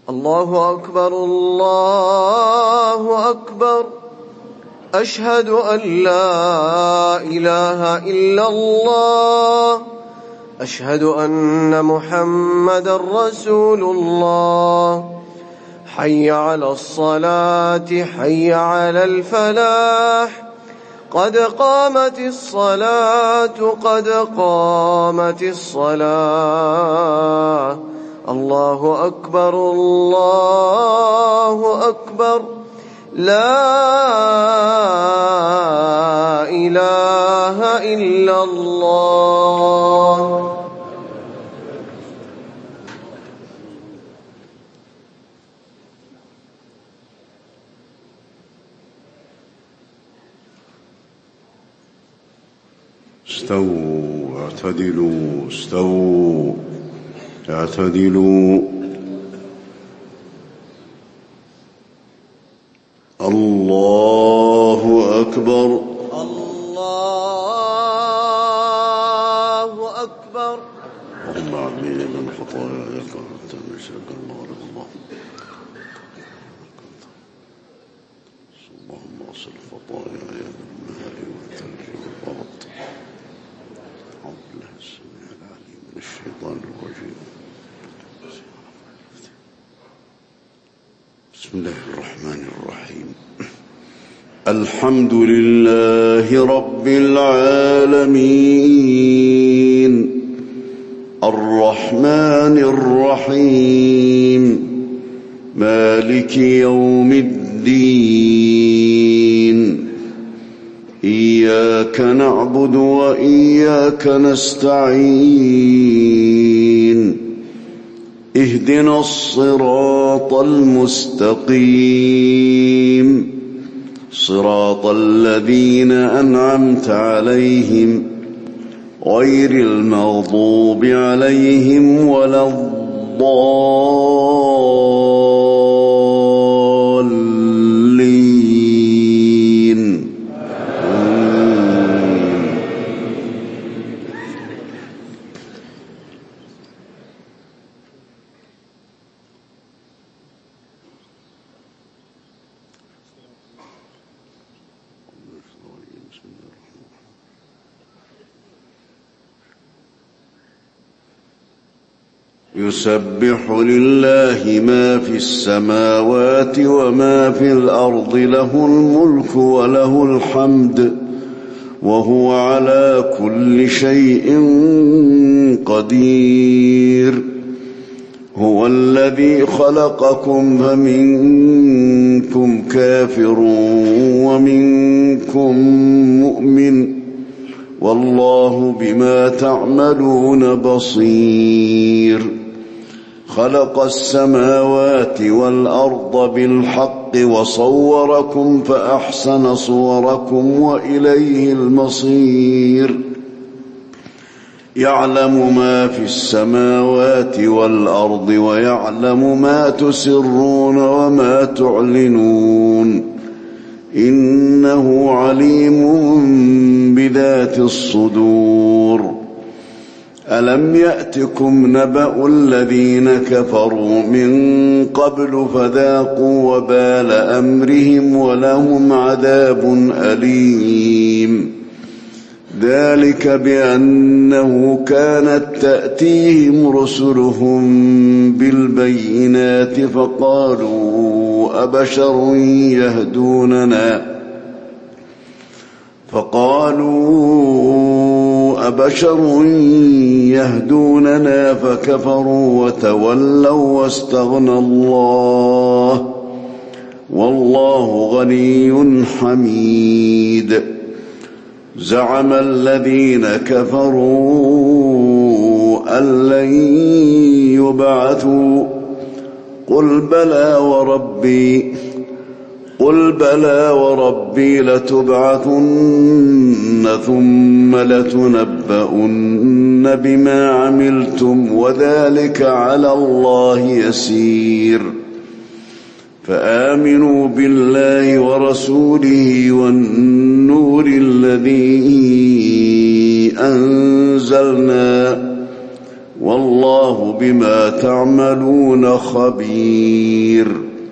الله أكبر الله أكبر. أشهد أن لا إله إلا الله. أشهد أن محمدا رسول الله. حي على الصلاة حي على الفلاح. قد قامت الصلاة قد قامت الصلاة. الله أكبر الله أكبر. لا إله إلا الله. استووا اعتدلوا استووا اعتدلوا. الله أكبر الله أكبر. اللهم عافنا من خطاياك وانت من شرك المغرب. اللهم اصل خطاياي بالماء والثلج والبرد. أعوذ بالله السميع العليم من الشيطان الرجيم. بسم الله الرحمن الرحيم. الحمد لله رب العالمين الرحمن الرحيم مالك يوم الدين. إياك نعبد وإياك نستعين. اهدنا الصراط المستقيم صراط الذين أنعمت عليهم غير المغضوب عليهم ولا الضالين. يسبح لله ما في السماوات وما في الأرض له الملك وله الحمد وهو على كل شيء قدير. هو الذي خلقكم فمنكم كافر ومنكم مؤمن والله بما تعملون بصير. خلق السماوات والأرض بالحق وصوركم فأحسن صوركم وإليه المصير. يعلم ما في السماوات والأرض ويعلم ما تسرون وما تعلنون إنه عليم بذات الصدور. ألم يأتكم نبأ الذين كفروا من قبل فذاقوا وبال أمرهم ولهم عذاب أليم. ذلك بأنه كانت تأتيهم رسلهم بالبينات فقالوا أبشر يهدوننا فكفروا وتولوا واستغنى الله والله غني حميد. زعم الذين كفروا أن لن يبعثوا قل بلى وربي لتبعثن ثم لتنبؤن بما عملتم وذلك على الله يسير. فآمنوا بالله ورسوله والنور الذي أنزلنا والله بما تعملون خبير.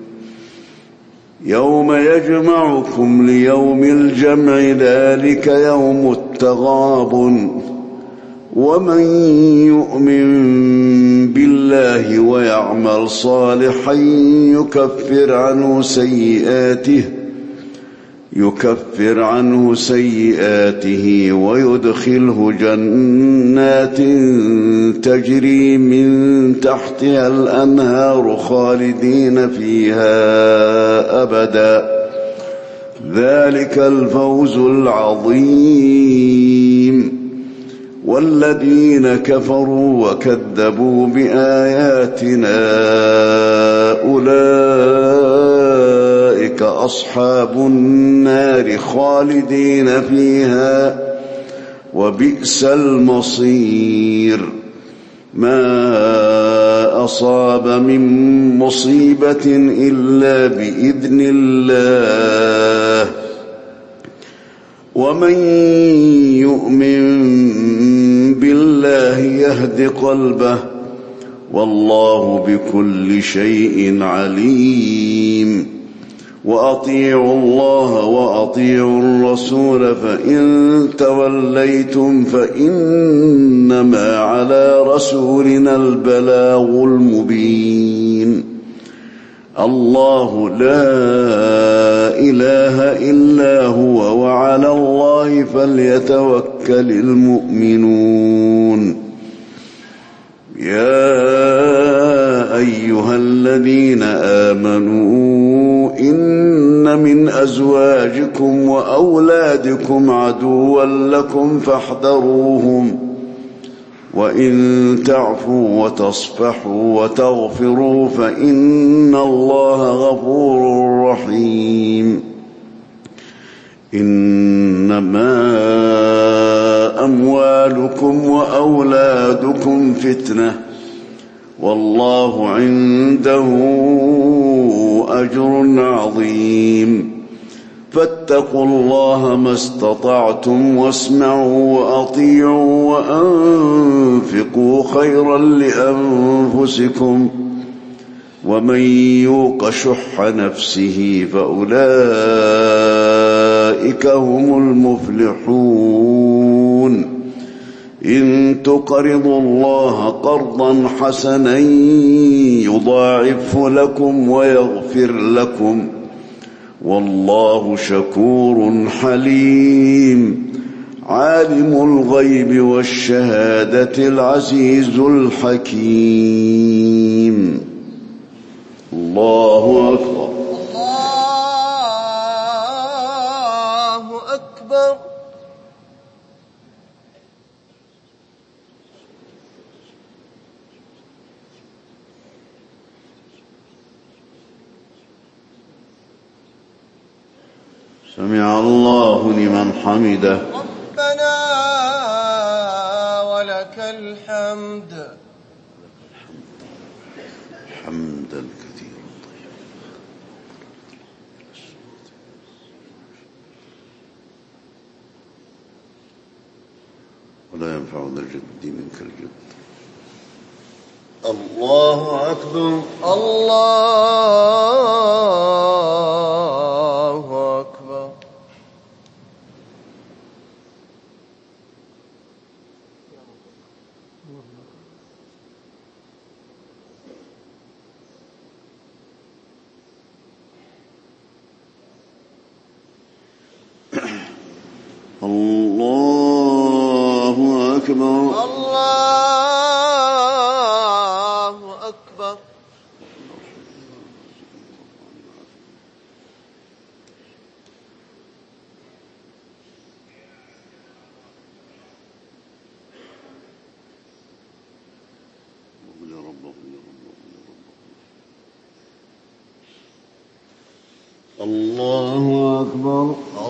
يوم يجمعكم ليوم الجمع ذلك يوم التغابن ومن يؤمن بالله ويعمل صالحا يكفر عنه سيئاته ويدخله جنات تجري من تحتها الأنهار خالدين فيها أبدا ذلك الفوز العظيم. والذين كفروا وكذبوا بآياتنا أولئك أصحاب النار خالدين فيها وبئس المصير. ما أصاب من مصيبة إلا بإذن الله ومن يؤمن بالله يهد قلبه والله بكل شيء عليم. وأطيعوا الله وأطيعوا الرسول فإن توليتم فإنما على رسولنا البلاغ المبين. الله لا إله إلا هو وعلى الله فليتوكل المؤمنون. يا أيها الذين آمنوا إن من أزواجكم وأولادكم عدوا لكم فاحذروهم وإن تعفوا وتصفحوا وتغفروا فإن الله غفور رحيم. إنما أموالكم وأولادكم فتنة والله عنده أجر عظيم. فاتقوا الله ما استطعتم واسمعوا وأطيعوا وأنفقوا خيرا لأنفسكم ومن يوق شح نفسه فأولئك هم المفلحون. إن تقرضوا الله قرضا حسنا يضاعفه لكم ويغفر لكم والله شكور حليم. عالم الغيب والشهادة العزيز الحكيم. الله أكبر. الله أكبر. سمع الله لمن حمده. ربنا ولك الحمد حمدا كثيرا طيبا ولا ينفع ذا الجد منك الجد. الله أكبر. الله أكبر. الله أكبر. الله أكبر. الله أكبر.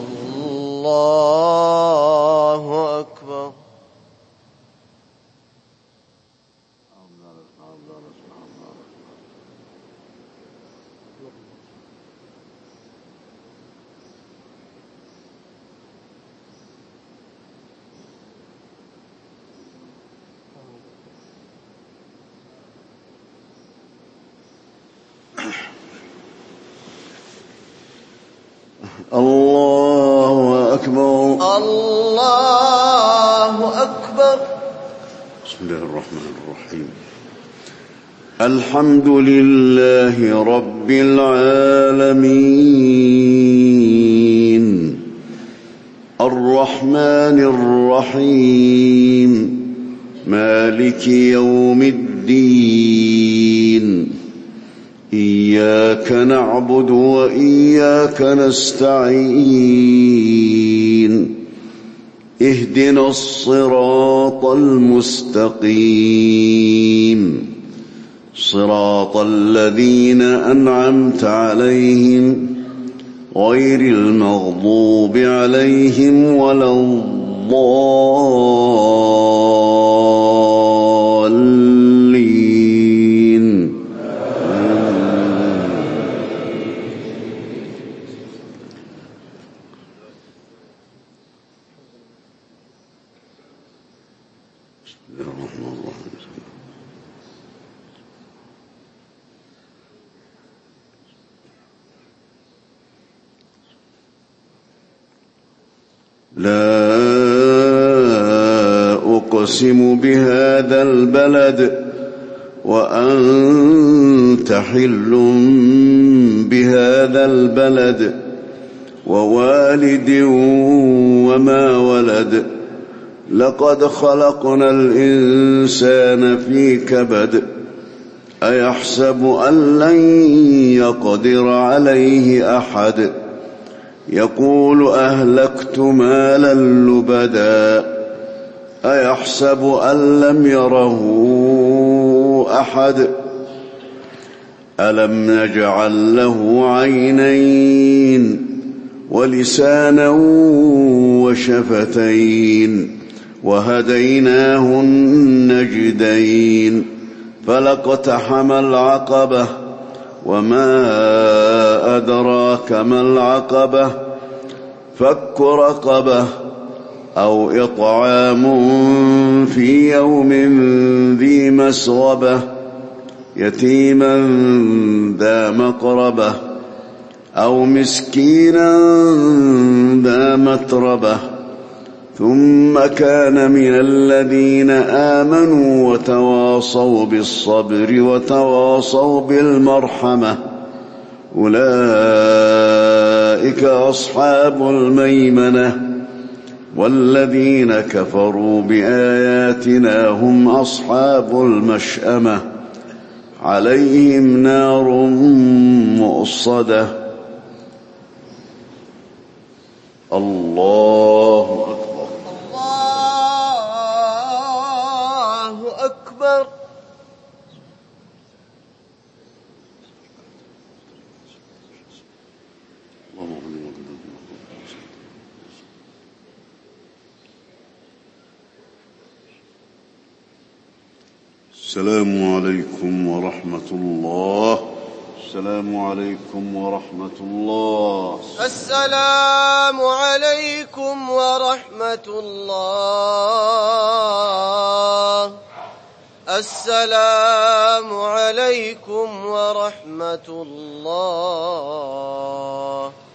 الله أكبر. الله أكبر. الله أكبر. بسم الله الرحمن الرحيم. الحمد لله رب العالمين الرحمن الرحيم مالك يوم الدين إياك نعبد وإياك نستعين اهدنا الصراط المستقيم صراط الذين أنعمت عليهم غير المغضوب عليهم ولا الضالين. بسم الله الرحمن الرحيم. لا أقسم بهذا البلد وأنت حل بهذا البلد ووالد وما ولد لقد خلقنا الإنسان في كبد أيحسب أن لن يقدر عليه أحد يقول أهلكت مالا لبدا أيحسب أن لم يره أحد ألم نجعل له عينين ولسانا وشفتين وهديناه النجدين فلاقتحم العقبة وما أدراك ما العقبة فك رقبة أو إطعام في يوم ذي مسغبة يتيما ذا مقربة أو مسكينا ذا متربة ثم كان من الذين آمنوا وتواصوا بالصبر وتواصوا بالمرحمة أولئك أصحاب الميمنة والذين كفروا بآياتنا هم أصحاب المشأمة عليهم نار مؤصدة. الله أكبر. الله أكبر. السلام عليكم ورحمة الله. السلام عليكم ورحمة الله. السلام عليكم ورحمة الله. السلام عليكم ورحمة الله.